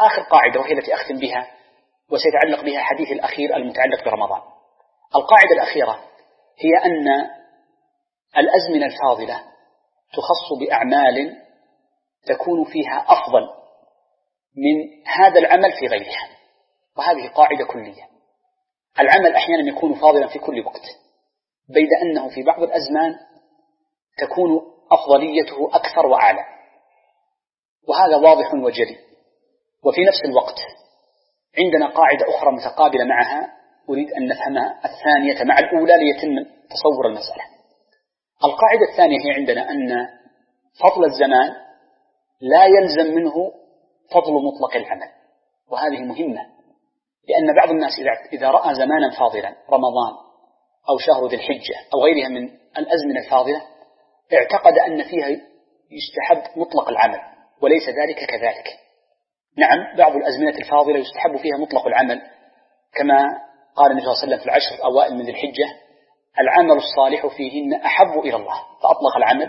آخر قاعدة وهي التي أختم بها وسيتعلق بها حديث الأخير المتعلق برمضان. القاعدة الأخيرة هي أن الأزمنة الفاضلة تخص بأعمال تكون فيها أفضل من هذا العمل في غيرها، وهذه قاعدة كلية. العمل أحيانا يكون فاضلا في كل وقت، بيد أنه في بعض الأزمان تكون أفضليته أكثر وأعلى، وهذا واضح وجلي. وفي نفس الوقت عندنا قاعدة أخرى متقابلة معها أريد أن نفهمها الثانية مع الأولى ليتم تصور المسألة. القاعدة الثانية هي عندنا أن فضل الزمان لا يلزم منه فضل مطلق العمل، وهذه مهمة، لأن بعض الناس إذا رأى زمانا فاضلا رمضان أو شهر ذي الحجة أو غيرها من الأزمنة الفاضلة اعتقد أن فيها يستحب مطلق العمل، وليس ذلك كذلك. نعم، بعض الأزمنة الفاضلة يستحب فيها مطلق العمل، كما قال النبي صلى الله عليه وسلم في العشر الأوائل من ذي الحجة: العمل الصالح فيهن أحب إلى الله، فأطلق العمل،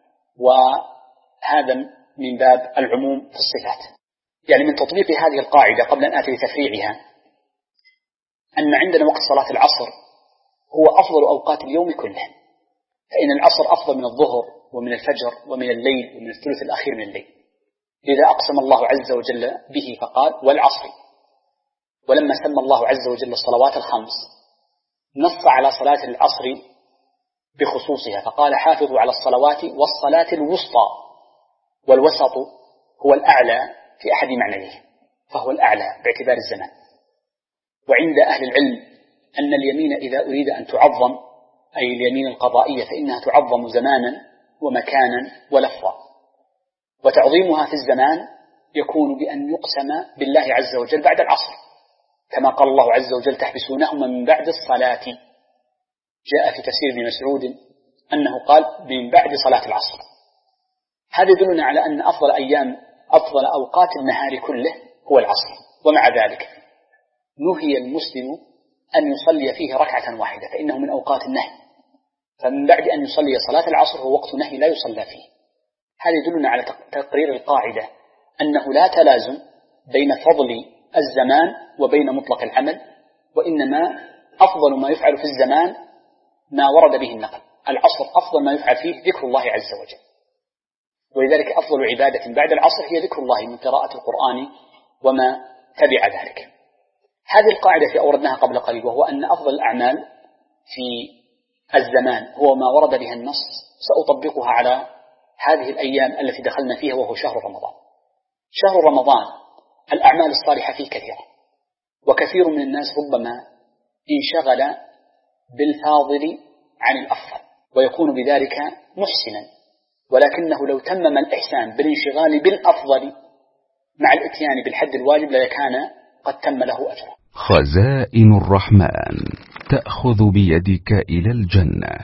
وهذا من باب العموم في الصفات. يعني من تطبيق هذه القاعدة قبل أن آتي لتفريعها أن عندنا وقت صلاة العصر هو أفضل أوقات اليوم كله، فإن العصر أفضل من الظهر ومن الفجر ومن الليل ومن الثلث الأخير من الليل، لذا أقسم الله عز وجل به فقال: والعصر. ولما سمى الله عز وجل الصلوات الخمس نص على صلاة العصر بخصوصها فقال: حافظوا على الصلوات والصلاة الوسطى، والوسط هو الأعلى في أحد معنيه، فهو الأعلى باعتبار الزمان. وعند أهل العلم أن اليمين إذا أريد أن تعظم، أي اليمين القضائية، فإنها تعظم زمانا ومكانا ولفظا، وتعظيمها في الزمان يكون بأن يقسم بالله عز وجل بعد العصر، كما قال الله عز وجل: تحبسونهما من بعد الصلاة. جاء في تفسير ابن مسعود أنه قال من بعد صلاة العصر. هذا يدلنا على أن أفضل أوقات النهار كله هو العصر، ومع ذلك نهي المسلم أن يصلي فيه ركعة واحدة، فإنه من أوقات النهي، فمن بعد أن يصلي صلاة العصر هو وقت نهي لا يصلى فيه. هذا يدلنا على تقرير القاعدة أنه لا تلازم بين فضل الزمان وبين مطلق العمل، وإنما أفضل ما يفعل في الزمان ما ورد به النقل. العصر أفضل ما يفعل فيه ذكر الله عز وجل، ولذلك أفضل عبادة بعد العصر هي ذكر الله من قراءة القرآن وما تبع ذلك. هذه القاعدة في أوردناها قبل قليل، وهو أن أفضل الأعمال في الزمان هو ما ورد بها النص، سأطبقها على هذه الأيام التي دخلنا فيها، وهو شهر رمضان. شهر رمضان الأعمال الصالحة فيه كثيرة، وكثير من الناس ربما انشغل بالفاضل عن الأفضل ويكون بذلك محسنا، ولكنه لو تمم الإحسان بالانشغال بالأفضل مع الاتيان بالحد الواجب لكان قد تم له أجره. خزائن الرحمن تأخذ بيدك إلى الجنة.